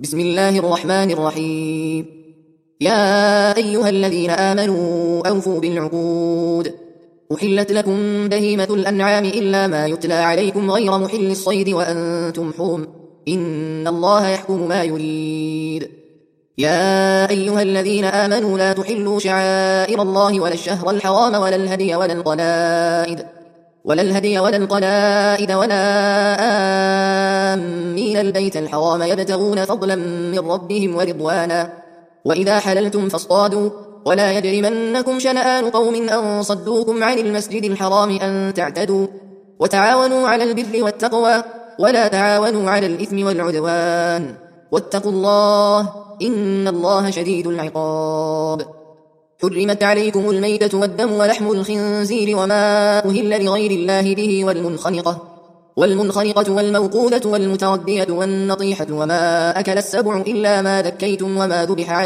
بسم الله الرحمن الرحيم. يا أيها الذين آمنوا أوفوا بالعقود. أحلت لكم بهيمة الأنعام إلا ما يتلى عليكم غير محل الصيد وأنتم حرم، إن الله يحكم ما يريد. يا أيها الذين آمنوا لا تحلوا شعائر الله ولا الشهر الحرام ولا الهدي ولا القلائد ولا آمين البيت الحرام يبتغون فضلا من ربهم ورضوانا، وإذا حللتم فاصطادوا، ولا يجرمنكم شنآن قوم أن صدوكم عن المسجد الحرام أن تعتدوا، وتعاونوا على البر والتقوى ولا تعاونوا على الإثم والعدوان، واتقوا الله إن الله شديد العقاب. حرمت عليكم الميتة والدم ولحم الخنزير وما أهل لغير الله به والمنخنقة والموقوذة والمتردية والنطيحة وما أكل السبع إلا ما ذكيتم وما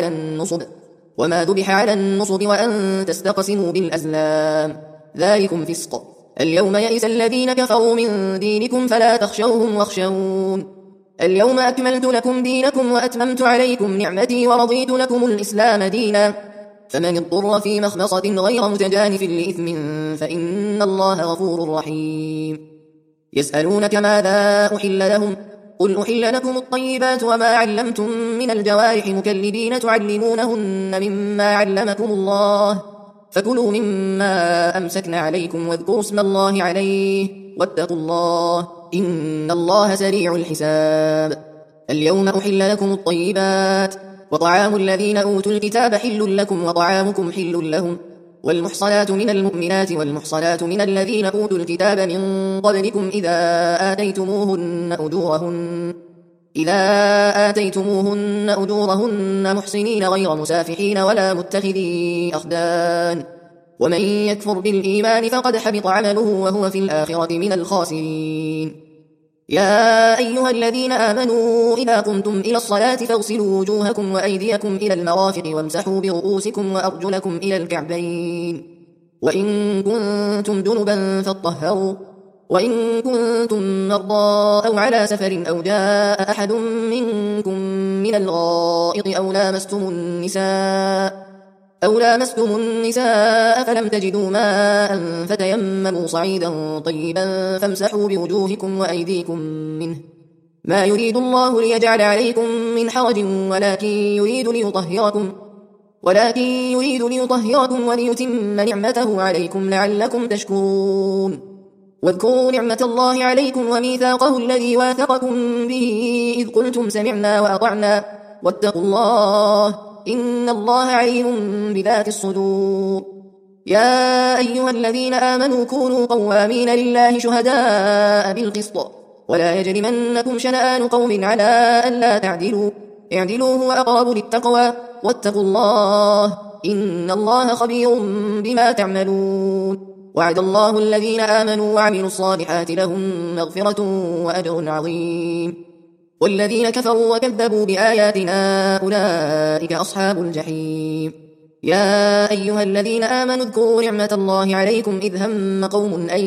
ذبح على النصب وأن تستقسموا بالأزلام، ذلكم فسق. اليوم يئس الذين كفروا من دينكم فلا تخشوهم واخشون. اليوم أكملت لكم دينكم وأتممت عليكم نعمتي ورضيت لكم الإسلام دينا، فمن اضطر في مخمصة غير متجانف لإثم فإن الله غفور رحيم. يسألونك ماذا أحل لهم، قل أحل لكم الطيبات وما علمتم من الجوارح مكلبين تعلمونهن مما علمكم الله، فكلوا مما أمسكن عليكم واذكروا اسم الله عليه واتقوا الله إن الله سريع الحساب. اليوم أحل لكم الطيبات، وطعام الذين أوتوا الكتاب حل لكم وطعامكم حل لهم، والمحصنات من المؤمنات والمحصنات من الذين أوتوا الكتاب من قبلكم إذا آتيتموهن أجورهن محصنين غير مسافحين ولا متخذي أخدان، ومن يكفر بالإيمان فقد حبط عمله وهو في الآخرة من الخاسرين. يا أيها الذين آمنوا إذا قمتم إلى الصلاة فاغسلوا وجوهكم وأيديكم إلى المرافق وامسحوا برؤوسكم وأرجلكم إلى الكعبين، وإن كنتم جنبا فاطهروا، وإن كنتم مرضى أو على سفر أو جاء أحد منكم من الغائط أو لامستم النساء فلم تجدوا ماء فتيمموا صعيدا طيبا فامسحوا بوجوهكم وأيديكم منه، ما يريد الله ليجعل عليكم من حرج ولكن يريد ليطهركم وليتم نعمته عليكم لعلكم تشكرون. واذكروا نعمة الله عليكم وميثاقه الذي واثقكم به إذ قلتم سمعنا وأطعنا واتقوا الله إن الله عليم بذات الصدور. يا أيها الذين آمنوا كونوا قوامين لله شهداء بالقسط، ولا يجرمنكم شنآن قوم على ألا تعدلوا، اعدلوا هو أقرب للتقوى واتقوا الله إن الله خبير بما تعملون. وعد الله الذين آمنوا وعملوا الصالحات لهم مغفرة وأجر عظيم، والذين كفروا وكذبوا بآياتنا أولئك أصحاب الجحيم. يا أيها الذين آمنوا اذكروا نعمة الله عليكم إذ هم قوم أن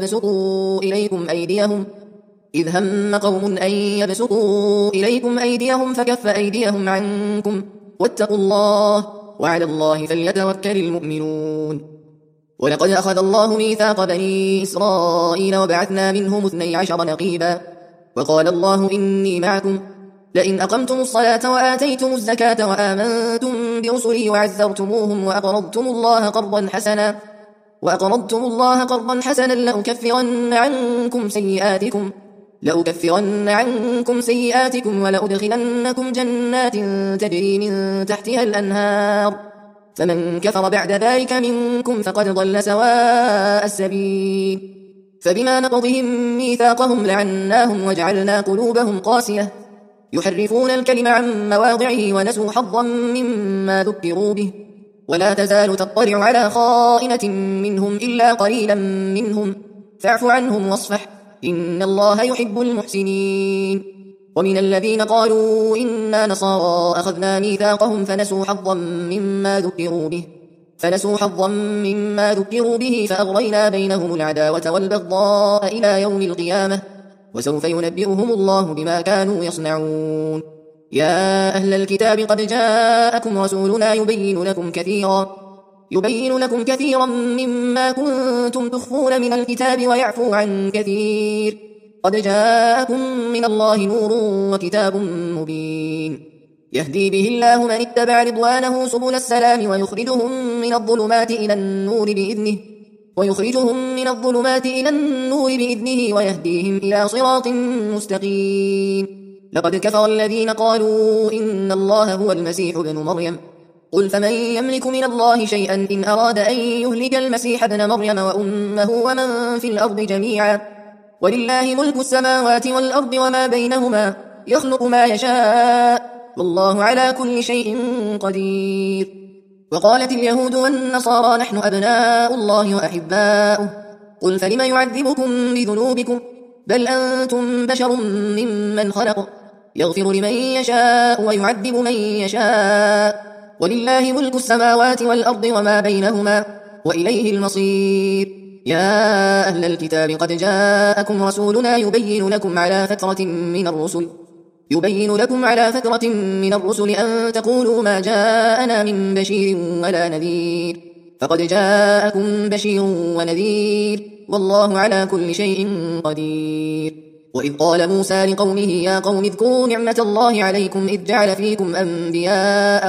يبسطوا إليكم أيديهم فكف أيديهم عنكم واتقوا الله وعلى الله فليتوكل المؤمنون. ولقد أخذ الله ميثاق بني إسرائيل وبعثنا منهم 12 نقيبا، وقال الله إني معكم لئن أقمتم الصلاة وآتيتم الزكاة وآمنتم برسلي وعزرتموهم وأقرضتم الله قرضا حسنا لأكفرن عنكم سيئاتكم ولأدخلنكم جنات تجري من تحتها الأنهار، فمن كفر بعد ذلك منكم فقد ضل سواء السبيل. فبما نقضهم ميثاقهم لعناهم وجعلنا قلوبهم قاسية يحرفون الكلم عن مواضعه ونسوا حظا مما ذكروا به، ولا تزال تطلع على خائنة منهم إلا قليلا منهم، فاعف عنهم واصفح إن الله يحب المحسنين. ومن الذين قالوا إنا نصارى أخذنا ميثاقهم فنسوا حظا مما ذكروا به فأغرينا بينهم العداوة والبغضاء إلى يوم القيامة، وسوف ينبئهم الله بما كانوا يصنعون. يا أهل الكتاب قد جاءكم رسولنا يبين لكم كثيرا مما كنتم تخفون من الكتاب ويعفو عن كثير. قد جاءكم من الله نور وكتاب مبين يهدي به الله من اتبع رضوانه سبل السلام ويخرجهم من الظلمات إلى النور بإذنه ويهديهم إلى صراط مستقيم. لقد كفر الذين قالوا إن الله هو المسيح ابن مريم. قل فمن يملك من الله شيئا إن أراد أن يهلك المسيح ابن مريم وأمه ومن في الأرض جميعا. ولله ملك السماوات والأرض وما بينهما يخلق ما يشاء والله على كل شيء قدير. وقالت اليهود والنصارى نحن أبناء الله وأحباؤه. قل فلم يعذبكم بذنوبكم بل أنتم بشر ممن خلق يغفر لمن يشاء ويعذب من يشاء ولله ملك السماوات والأرض وما بينهما وإليه المصير. يا أهل الكتاب قد جاءكم رسولنا يبين لكم على فترة من الرسل أن تقولوا ما جاءنا من بشير ولا نذير فقد جاءكم بشير ونذير والله على كل شيء قدير. وإذ قال موسى لقومه يا قوم اذكروا نعمة الله عليكم إذ جعل فيكم أنبياء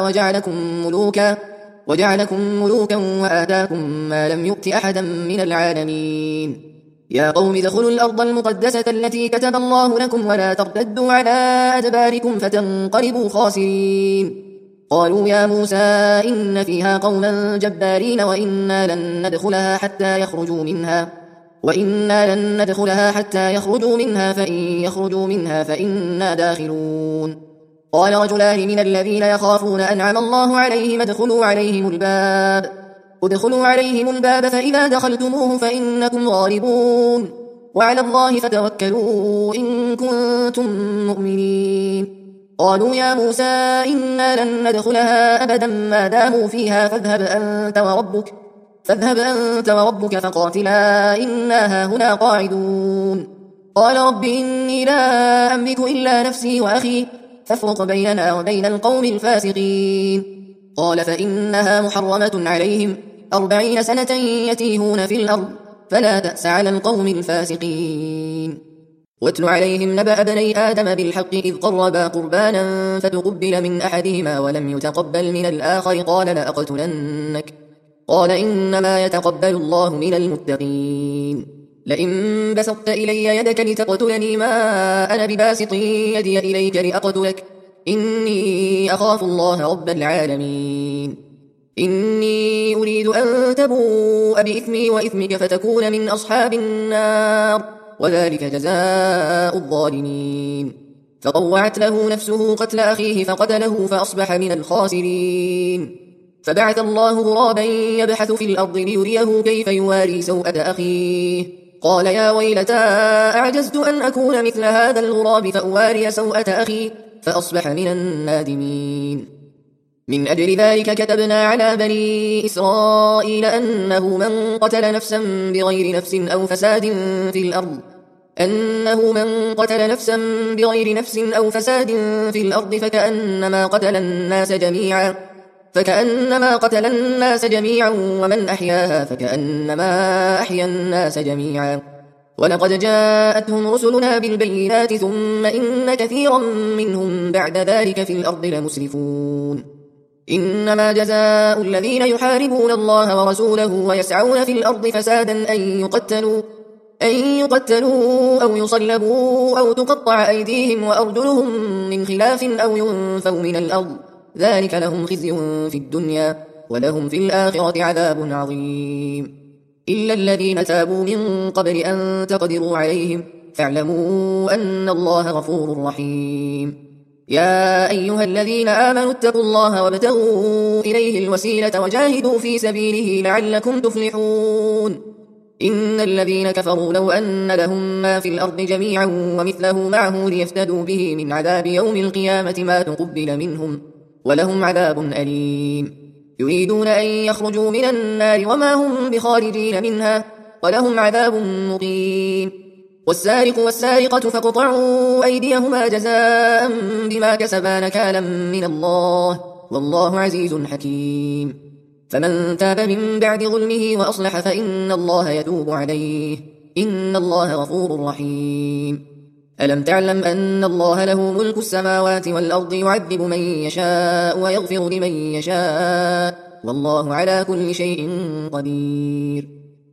وجعلكم ملوكا وآتاكم ما لم يؤت أحدا من العالمين. يا قوم ادخلوا الأرض المقدسة التي كتب الله لكم ولا ترتدوا على أدباركم فتنقلبوا خاسرين. قالوا يا موسى إن فيها قوما جبارين وإنا لن ندخلها حتى يخرجوا منها فإن يخرجوا منها فإنا داخلون. قال رجلان من الذين يخافون أنعم الله عليهم ادخلوا عليهم الباب فإذا دخلتموه فإنكم غالبون وعلى الله فتوكلوا إن كنتم مؤمنين. قالوا يا موسى إنا لن ندخلها أبدا ما داموا فيها فاذهب أنت وربك فقاتلا إنا هاهنا قاعدون. قال رب إني لا أملك إلا نفسي وأخي فافرق بيننا وبين القوم الفاسقين. قال فإنها محرمة عليهم 40 سنة يتيهون في الأرض فلا تأس على القوم الفاسقين. واتل عليهم نبأ بني آدم بالحق إذ قربا قربانا فتقبل من أحدهما ولم يتقبل من الآخر قال لأقتلنك قال إنما يتقبل الله من المتقين. لئن بسطت إلي يدك لتقتلني ما أنا بباسط يدي إليك لأقتلك إني أخاف الله رب العالمين. إني أريد أن تبوء بإثمي وإثمك فتكون من أصحاب النار وذلك جزاء الظالمين. فطوعت له نفسه قتل أخيه فقتله فأصبح من الخاسرين. فبعث الله غرابا يبحث في الأرض ليريه كيف يواري سوءة أخيه قال يا ويلتى أعجزت أن أكون مثل هذا الغراب فأواري سوءة أخي فأصبح من النادمين. من أجل ذلك كتبنا على بني إسرائيل أنه من قتل نفسا بغير نفس أو فساد في الأرض فكأنما قتل الناس جميعا ومن أحياها فكأنما أحيا الناس جميعا. ولقد جاءتهم رسلنا بالبينات ثم إن كثيرا منهم بعد ذلك في الأرض لمسرفون. إنما جزاء الذين يحاربون الله ورسوله ويسعون في الأرض فسادا أن يقتلوا أو يصلبوا أو تقطع أيديهم وأرجلهم من خلاف أو ينفوا من الأرض ذلك لهم خزي في الدنيا ولهم في الآخرة عذاب عظيم. إلا الذين تابوا من قبل أن تقدروا عليهم فاعلموا أن الله غفور رحيم. يا أيها الذين آمنوا اتقوا الله وابتغوا إليه الوسيلة وجاهدوا في سبيله لعلكم تفلحون. إن الذين كفروا لو أن لهم ما في الأرض جميعا ومثله معه ليفتدوا به من عذاب يوم القيامة ما تقبل منهم ولهم عذاب أليم. يريدون أن يخرجوا من النار وما هم بخارجين منها ولهم عذاب مقيم. والسارق والسارقة فاقطعوا أيديهما جزاء بما كسبا نكالا من الله والله عزيز حكيم فمن تاب من بعد ظلمه وأصلح فإن الله يتوب عليه إن الله غفور رحيم ألم تعلم أن الله له ملك السماوات والأرض يعذب من يشاء ويغفر لمن يشاء والله على كل شيء قدير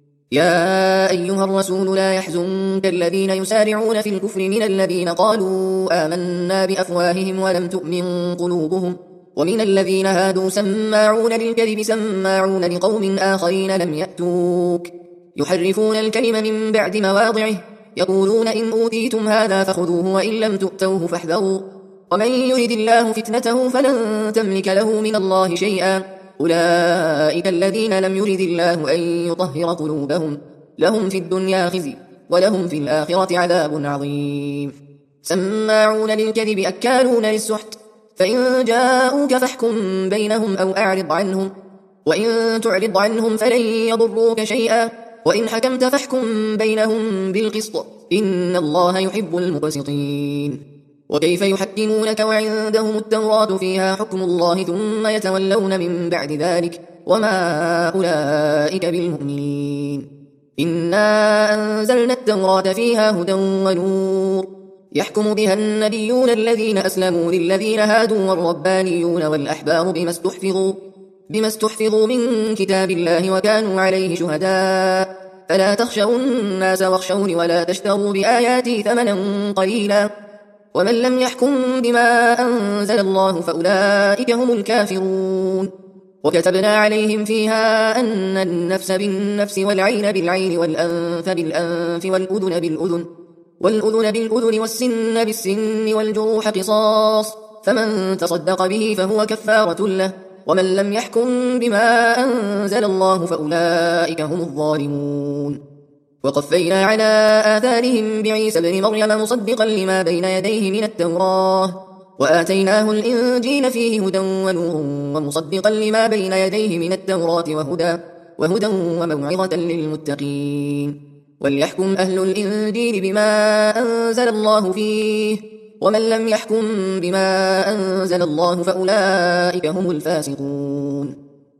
يا أيها الرسول لا يحزنك الذين يسارعون في الكفر من الذين قالوا آمنا بأفواههم ولم تؤمن قلوبهم ومن الذين هادوا سماعون للكذب سماعون لقوم آخرين لم يأتوك يحرفون الكلم من بعد مواضعه يقولون إن أوتيتم هذا فخذوه وإن لم تؤتوه فاحذروا ومن يرد الله فتنته فلن تملك له من الله شيئا أولئك الذين لم يرد الله أن يطهر قلوبهم لهم في الدنيا خزي ولهم في الآخرة عذاب عظيم سماعون للكذب أكالون للسحت فإن جاءوك فاحكم بينهم أو أعرض عنهم وإن تعرض عنهم فلن يضروك شيئا وإن حكمت فاحكم بينهم بالقسط إن الله يحب المقسطين وكيف يحكمونك وعندهم التوراة فيها حكم الله ثم يتولون من بعد ذلك وما أولئك بالمؤمنين إنا أنزلنا التوراة فيها هدى ونور يحكم بها النبيون الذين أسلموا للذين هادوا والربانيون والأحبار بما استحفظوا من كتاب الله وكانوا عليه شهداء فلا تخشوا الناس واخشوني ولا تشتروا بآياتي ثمنا قليلا ومن لم يحكم بما أنزل الله فأولئك هم الكافرون وكتبنا عليهم فيها أن النفس بالنفس والعين بالعين والأنف بالأنف والأذن بالأذن والسن بالسن والجروح قصاص فمن تصدق به فهو كفارة له ومن لم يحكم بما أنزل الله فأولئك هم الظالمون وقفينا على آثارهم بعيسى ابن مريم مصدقا لما بين يديه من التوراة وآتيناه الإنجيل فيه هدى ونور ومصدقا لما بين يديه من التوراة وهدى وموعظة للمتقين وليحكم أهل الإنجيل بما أنزل الله فيه ومن لم يحكم بما أنزل الله فأولئك هم الفاسقون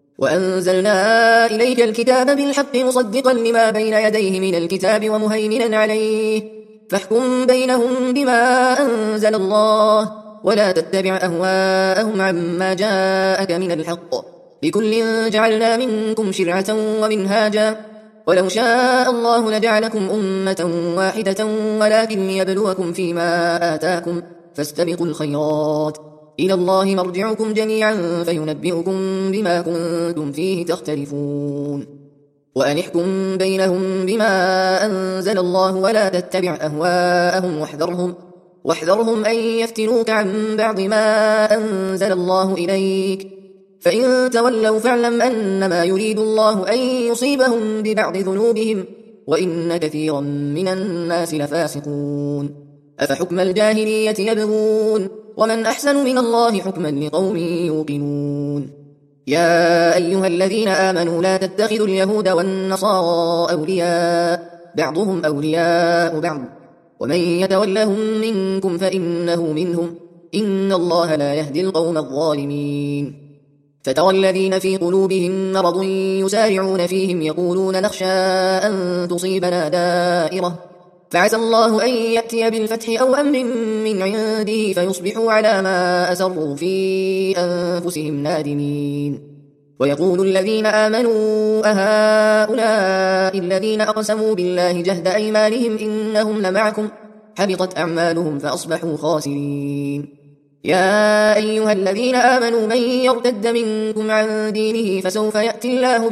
وأنزلنا إليك الكتاب بالحق مصدقا لما بين يديه من الكتاب ومهيمنا عليه فاحكم بينهم بما أنزل الله ولا تتبع أهواءهم عما جاءك من الحق لكل جعلنا منكم شرعة ومنهاجا ولو شاء الله لجعلكم أمة واحدة ولكن ليبلوكم فيما آتاكم فاستبقوا الخيرات إلى الله مرجعكم جميعا فينبئكم بما كنتم فيه تختلفون وأن بينهم بما أنزل الله ولا تتبع أهواءهم واحذرهم أن يفتنوك عن بعض ما أنزل الله إليك فإن تولوا فاعلم أنما يريد الله أن يصيبهم ببعض ذنوبهم وإن كثيرا من الناس لفاسقون أفحكم الجاهلية يبغون ومن أحسن من الله حكما لقوم يوقنون يا أيها الذين آمنوا لا تتخذوا اليهود والنصارى أولياء بعضهم أولياء بعض ومن يتولهم منكم فإنه منهم إن الله لا يهدي القوم الظالمين فترى الذين في قلوبهم مرض يسارعون فيهم يقولون نخشى أن تصيبنا دائرة فعسى الله أن يأتي بالفتح أو أمر من عنده فيصبحوا على ما أسروا في أنفسهم نادمين ويقول الذين آمنوا أهؤلاء الذين أقسموا بالله جهد أيمانهم إنهم لمعكم حبطت أعمالهم فأصبحوا خاسرين يا أيها الذين آمنوا من يرتد منكم عن دينه فسوف يأتي الله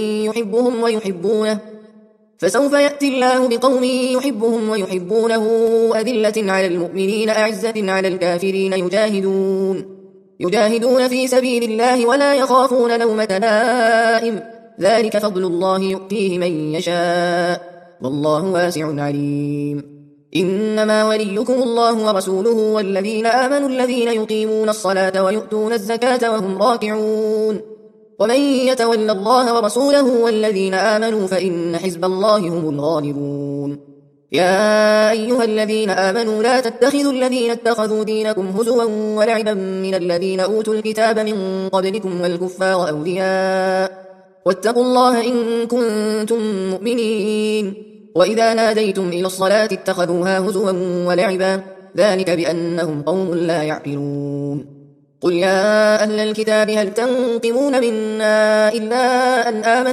بقوم يحبونه أذلة على المؤمنين أعزة على الكافرين يجاهدون في سبيل الله ولا يخافون لومة لائم ذلك فضل الله يؤتيه من يشاء والله واسع عليم إنما وليكم الله ورسوله والذين آمنوا الذين يقيمون الصلاة ويؤتون الزكاة وهم راكعون ومن يتول الله ورسوله والذين آمنوا فإن حزب الله هم الغالبون يا أيها الذين آمنوا لا تتخذوا الذين اتخذوا دينكم هزوا ولعبا من الذين أوتوا الكتاب من قبلكم والكفار أولياء واتقوا الله إن كنتم مؤمنين. وإذا ناديتم إلى الصلاة اتخذوها هزوا ولعبا ذلك بأنهم قوم لا يعقلون. قل يا أهل الكتاب هل تنقمون منا إلا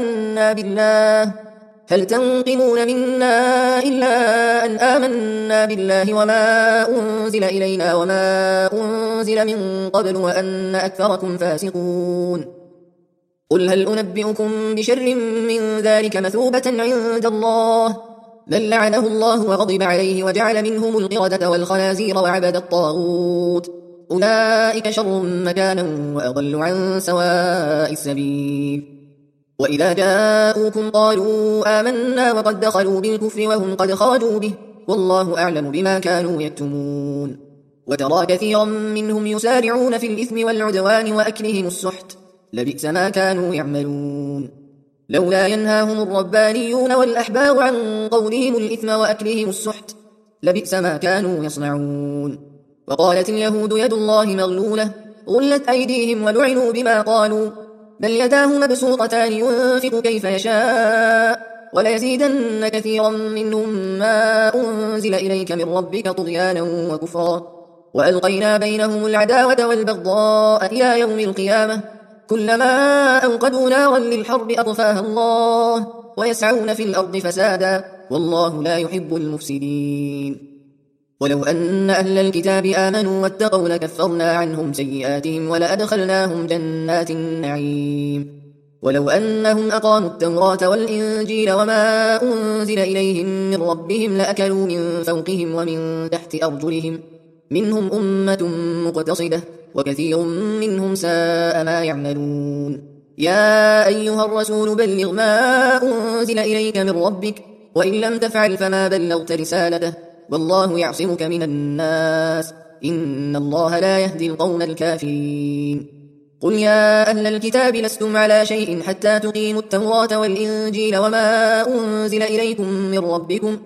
أن آمنا بالله وما أنزل إلينا وما أنزل من قبل وأن أكثركم فاسقون. قل هل أنبئكم بشر من ذلك مثوبة عند الله من لعنه الله وغضب عليه وجعل منهم القردة والخنازير وعبد الطاغوت أولئك شر مكانا وأضل عن سواء السبيل. وإذا جاءوكم قالوا آمنا وقد دخلوا بالكفر وهم قد خرجوا به والله أعلم بما كانوا يكتمون. وترى كثيرا منهم يسارعون في الإثم والعدوان وأكلهم السحت لبئس ما كانوا يعملون. لولا ينهاهم الربانيون والأحبار عن قولهم الإثم وأكلهم السحت لبئس ما كانوا يصنعون. وقالت اليهود يد الله مغلولة غلت أيديهم ولعنوا بما قالوا بل يداه مبسوطتان ينفق كيف يشاء وليزيدن كثيرا منهم ما أنزل إليك من ربك طغيانا وكفرا وألقينا بينهم العداوة والبغضاء إلى يوم القيامة كلما أوقدوا نارا للحرب أطفاها الله ويسعون في الأرض فسادا والله لا يحب المفسدين. ولو أن أهل الكتاب آمنوا واتقوا لكفرنا عنهم سيئاتهم ولأدخلناهم جنات النعيم. ولو أنهم أقاموا التوراة والإنجيل وما أنزل إليهم من ربهم لأكلوا من فوقهم ومن تحت أرجلهم منهم أمة مقتصدة وكثير منهم ساء ما يعملون. يا أيها الرسول بلغ ما أنزل إليك من ربك وإن لم تفعل فما بلغت رسالته والله يعصمك من الناس إن الله لا يهدي القوم الكافرين. قل يا أهل الكتاب لستم على شيء حتى تقيموا التوراة والإنجيل وما أنزل إليكم من ربكم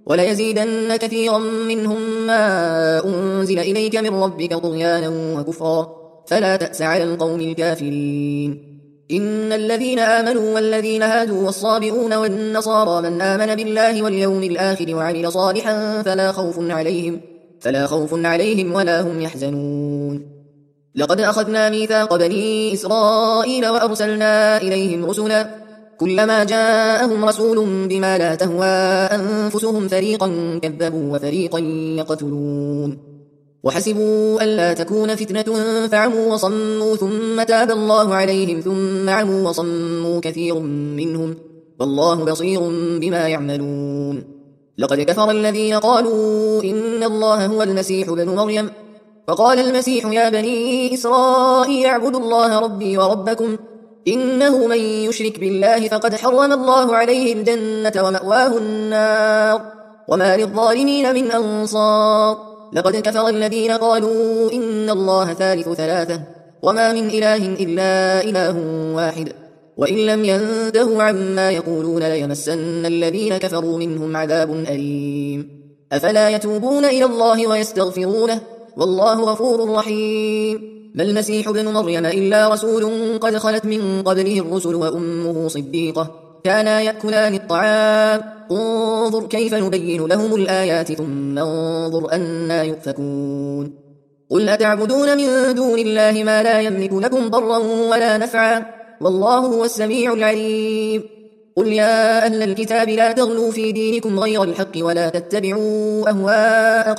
وليزيدن كثيرا منهم ما أنزل إليك من ربك طغيانا وكفرا فلا تأس على القوم الكافرين. إن الذين آمنوا والذين هادوا والصابئون والنصارى من آمن بالله واليوم الآخر وعمل صالحا فلا خوف عليهم ولا هم يحزنون. لقد أخذنا ميثاق بني إسرائيل وأرسلنا إليهم رسلا كلما جاءهم رسول بما لا تهوى أنفسهم فريقا كذبوا وفريقا يقتلون وحسبوا ألا تكون فتنة فعموا وصموا ثم تاب الله عليهم ثم عموا وصموا كثير منهم والله بصير بما يعملون. لقد كفر الذين قالوا إن الله هو المسيح ابن مريم فقال المسيح يا بني إسرائيل اعبدوا الله ربي وربكم إنه من يشرك بالله فقد حرم الله عليه الجنة ومأواه النار وما للظالمين من أنصار. لقد كفر الذين قالوا إن الله ثالث ثلاثة وما من إله إلا إله واحد وإن لم ينتهوا عما يقولون ليمسن الذين كفروا منهم عذاب أليم. أفلا يتوبون إلى الله ويستغفرونه والله غفور رحيم. ما المسيح ابن مريم إلا رسول قد خلت من قبله الرسل وأمه صديقة كانا يأكلان الطعام انظر كيف نبين لهم الآيات ثم انظر أنا يؤفكون. قل أتعبدون من دون الله ما لا يملك لكم ضرا ولا نفعا والله هو السميع العليم. قل يا أهل الكتاب لا تغلوا في دينكم غير الحق ولا تتبعوا أهواء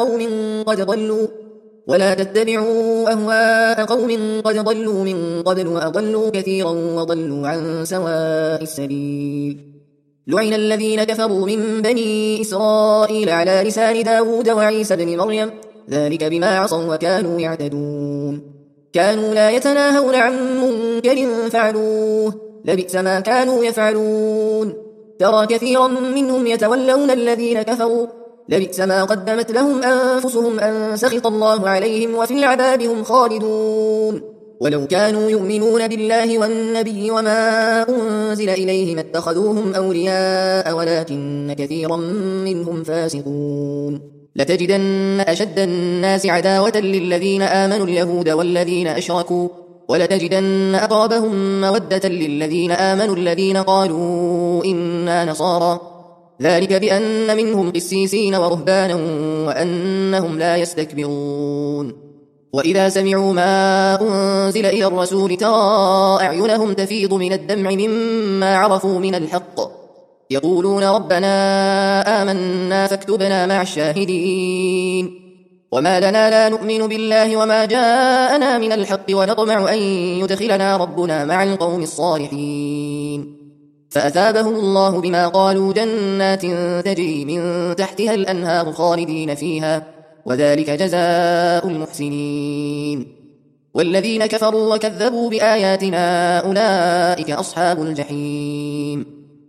قوم قد ضلوا من قبل وأضلوا كثيرا وضلوا عن سواء السبيل. لعن الذين كفروا من بني إسرائيل على لسان داود وعيسى بن مريم ذلك بما عصوا وكانوا يعتدون كانوا لا يتناهون عن منكر فعلوه لبئس ما كانوا يفعلون. ترى كثيرا منهم يتولون الذين كفروا لبئس ما قدمت لهم أنفسهم أن سخط الله عليهم وفي العذاب هم خالدون. ولو كانوا يؤمنون بالله والنبي وما أنزل إليه ما اتخذوهم أولياء ولكن كثيرا منهم فاسقون لتجدن أشد الناس عداوة للذين آمنوا اليهود والذين أشركوا ولتجدن أقربهم مودة للذين آمنوا الذين قالوا إنا نصارى ذلك بأن منهم قسيسين ورهبانا وأنهم لا يستكبرون وإذا سمعوا ما أنزل إلى الرسول ترى أعينهم تفيض من الدمع مما عرفوا من الحق يقولون ربنا آمنا فاكتبنا مع الشاهدين وما لنا لا نؤمن بالله وما جاءنا من الحق ونطمع أن يدخلنا ربنا مع القوم الصالحين فأثابهم الله بما قالوا جنات تجري من تحتها الأنهار خالدين فيها وذلك جزاء المحسنين والذين كفروا وكذبوا بآياتنا أولئك أصحاب الجحيم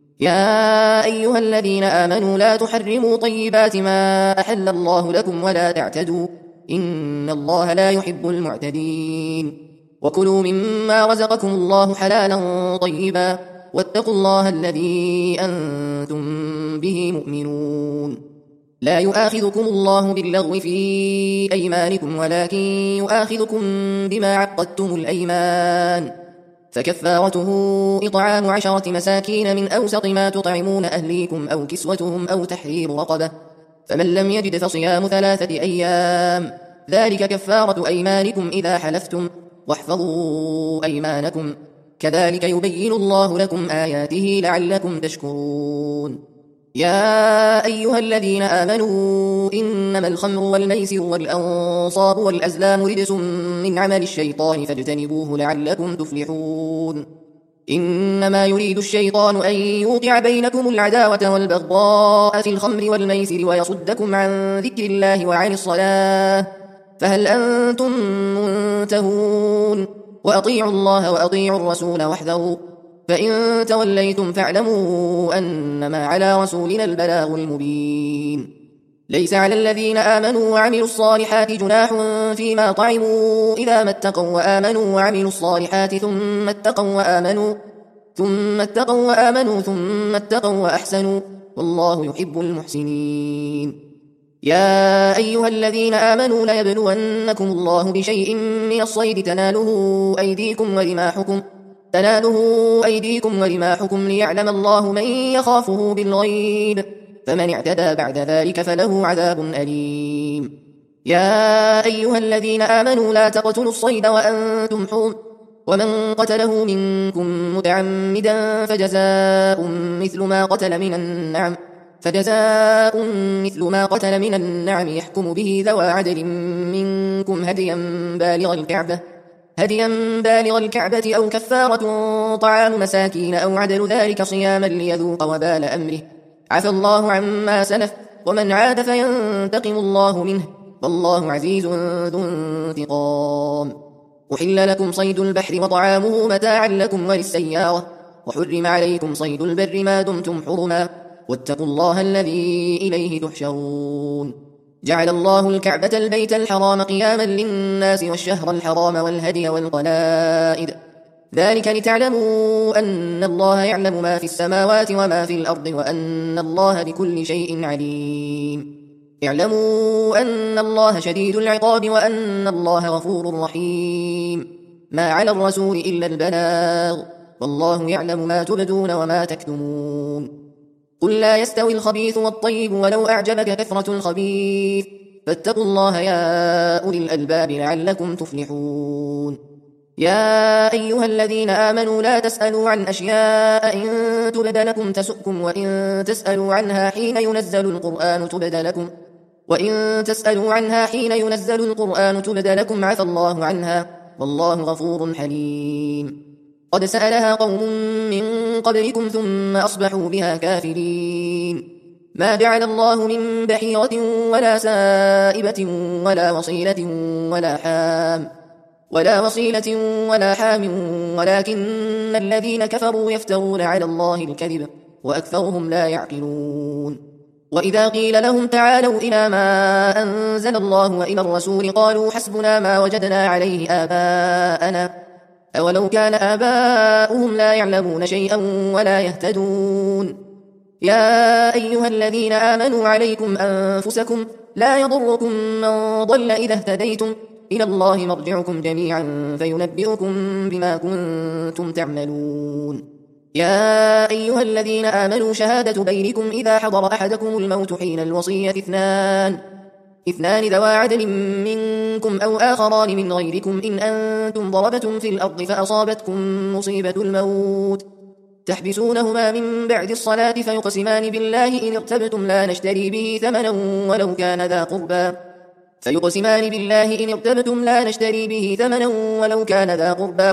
يا أيها الذين آمنوا لا تحرموا طيبات ما أحل الله لكم ولا تعتدوا إن الله لا يحب المعتدين وكلوا مما رزقكم الله حلالا طيبا واتقوا الله الذي أنتم به مؤمنون لا يؤاخذكم الله باللغو في أيمانكم ولكن يؤاخذكم بما عقدتم الأيمان فكفارته إطعام 10 مساكين من أوسط ما تطعمون أهليكم أو كسوتهم أو تحرير رقبة فمن لم يجد فصيام 3 أيام ذلك كفارة أيمانكم إذا حلفتم واحفظوا أيمانكم كذلك يبين الله لكم آياته لعلكم تشكرون يا أيها الذين آمنوا إنما الخمر والميسر والأنصاب والأزلام رجس من عمل الشيطان فاجتنبوه لعلكم تفلحون إنما يريد الشيطان أن يوقع بينكم العداوة والبغضاء في الخمر والميسر ويصدكم عن ذكر الله وعن الصلاة فهل أنتم منتهون وأطيعوا الله وأطيعوا الرسول واحذروا فإن توليتم فاعلموا أنما على رسولنا البلاغ المبين ليس على الذين آمنوا وعملوا الصالحات جناح فيما طعموا إذا ما اتقوا وآمنوا وعملوا الصالحات ثم اتقوا وأحسنوا والله يحب المحسنين يا أيها الذين آمنوا ليبلونكم الله بشيء من الصيد تناله أيديكم ورماحكم ليعلم الله من يخافه بالغيب فمن اعتدى بعد ذلك فله عذاب أليم يا أيها الذين آمنوا لا تقتلوا الصيد وأنتم حرم ومن قتله منكم متعمدا فجزاء مثل ما قتل من النعم يحكم به ذوى عدل منكم هديا بالغ الكعبة أو كفارة طعام مساكين أو عدل ذلك صياما ليذوق وبال أمره عفى الله عما سلف ومن عاد فينتقم الله منه والله عزيز ذو انتقام أحل لكم صيد البحر وطعامه متاعا لكم وللسيارة وحرم عليكم صيد البر ما دمتم حرما واتقوا الله الذي إليه تحشرون جعل الله الكعبة البيت الحرام قياما للناس والشهر الحرام والهدي والقلائد ذلك لتعلموا أن الله يعلم ما في السماوات وما في الأرض وأن الله بكل شيء عليم اعلموا أن الله شديد العقاب وأن الله غفور رحيم ما على الرسول إلا البلاغ والله يعلم ما تبدون وما تكتمون قل لا يستوي الخبيث والطيب ولو أعجبك كثرة الخبيث فاتقوا الله يا أولي الألباب لعلكم تفلحون يا أيها الذين آمنوا لا تسألوا عن أشياء إن تبد لكم تسؤكم وإن تسألوا عنها حين ينزل القرآن تبد لكم عفى الله عنها والله غفور حليم قد سألها قوم من قبلكم ثم أصبحوا بها كافرين ما جعل الله من بحيرة ولا سائبة ولا وصيلة ولا حام ولكن الذين كفروا يفترون على الله الكذب وأكثرهم لا يعقلون وإذا قيل لهم تعالوا إلى ما أنزل الله وإلى الرسول قالوا حسبنا ما وجدنا عليه آباءنا أولو كان آباؤهم لا يعلمون شيئا ولا يهتدون يا أيها الذين آمنوا عليكم أنفسكم لا يضركم من ضل إذا اهتديتم إلى الله مرجعكم جميعا فينبئكم بما كنتم تعملون يا أيها الذين آمنوا شهادة بينكم إذا حضر أحدكم الموت حين الوصية اثنان ذوى عدل منكم أو آخران من غيركم إن أنتم ضربتم في الأرض فأصابتكم مصيبة الموت تحبسونهما من بعد الصلاة فيقسمان بالله إن ارتبتم لا نشتري به ثمنا ولو كان ذا قربى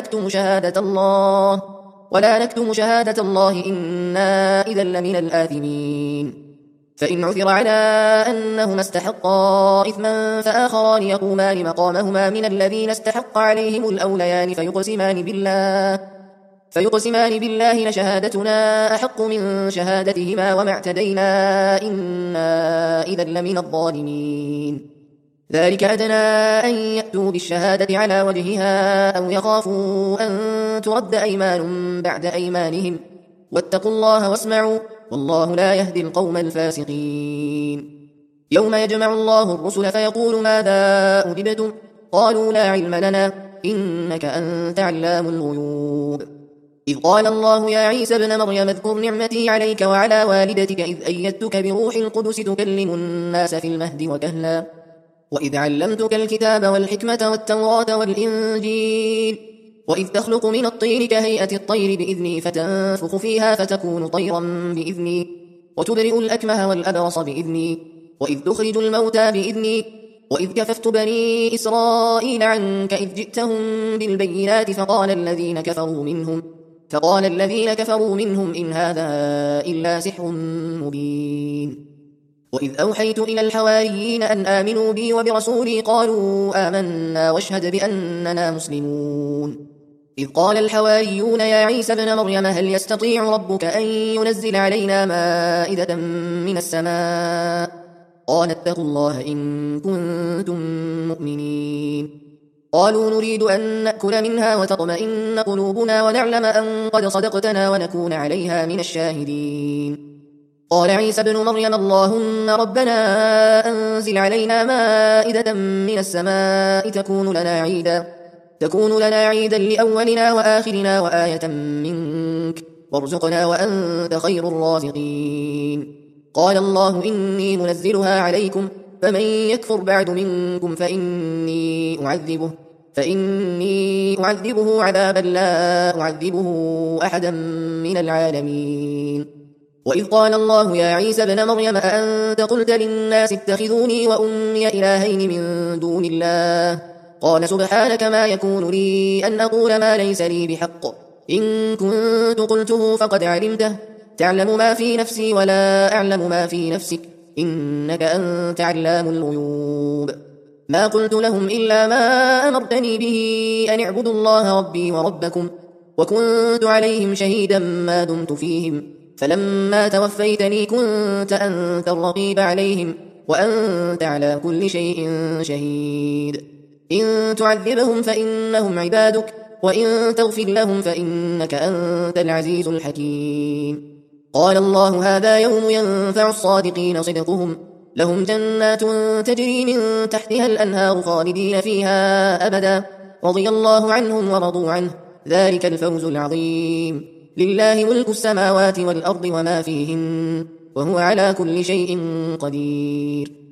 ولا نكتم شهادة الله إنا إذا لمن الآثمين فإن عثر على أنهما استحقا إثما فآخران يقومان مقامهما من الذين استحق عليهم الأوليان فيقسمان بالله لشهادتنا أحق من شهادتهما وما اعتدينا إنا إذا لمن الظالمين ذلك أدنى أن يأتوا بالشهادة على وجهها أو يخافوا أن ترد أيمان بعد أيمانهم واتقوا الله واسمعوا والله لا يهدي القوم الفاسقين يوم يجمع الله الرسل فيقول ماذا أجبتم قالوا لا علم لنا إنك أنت علام الغيوب إذ قال الله يا عيسى ابن مريم اذكر نعمتي عليك وعلى والدتك إذ أيدتك بروح القدس تكلم الناس في المهد وكهلا وإذ علمتك الكتاب والحكمة والتوراة والإنجيل وإذ تخلق من الطين كهيئة الطير بإذني فتنفخ فيها فتكون طيرا بإذني وتبرئ الأكمه والأبرص بإذني وإذ تخرج الموتى بإذني وإذ كففت بني إسرائيل عنك إذ جئتهم بالبينات فقال الذين كفروا منهم إن هذا إلا سحر مبين وإذ أوحيت إلى الحواريين أن آمنوا بي وبرسولي قالوا آمنا واشهد بأننا مسلمون إذ قال الحواريون يا عيسى ابن مريم هل يستطيع ربك أن ينزل علينا مائدة من السماء قال اتقوا الله إن كنتم مؤمنين قالوا نريد أن نأكل منها وتطمئن قلوبنا ونعلم أن قد صدقتنا ونكون عليها من الشاهدين قال عيسى ابن مريم اللهم ربنا أنزل علينا مائدة من السماء تكون لنا عيدا لأولنا وآخرنا وآية منك وارزقنا وأنت خير الرازقين قال الله إني منزلها عليكم فمن يكفر بعد منكم فإني أعذبه عذابا لا أعذبه أحدا من العالمين وإذ قال الله يا عيسى ابن مريم أأنت قلت للناس اتخذوني وأمي إلهين من دون الله قال سبحانك ما يكون لي أن أقول ما ليس لي بحق إن كنت قلته فقد علمته تعلم ما في نفسي ولا أعلم ما في نفسك إنك أنت علام الغيوب ما قلت لهم إلا ما أمرتني به أن اعبدوا الله ربي وربكم وكنت عليهم شهيدا ما دمت فيهم فلما توفيتني كنت أنت الرقيب عليهم وأنت على كل شيء شهيد إن تعذبهم فإنهم عبادك وإن تغفر لهم فإنك أنت العزيز الحكيم قال الله هذا يوم ينفع الصادقين صدقهم لهم جنات تجري من تحتها الأنهار خالدين فيها أبدا رضي الله عنهم ورضوا عنه ذلك الفوز العظيم لله ملك السماوات والأرض وما فيهن وهو على كل شيء قدير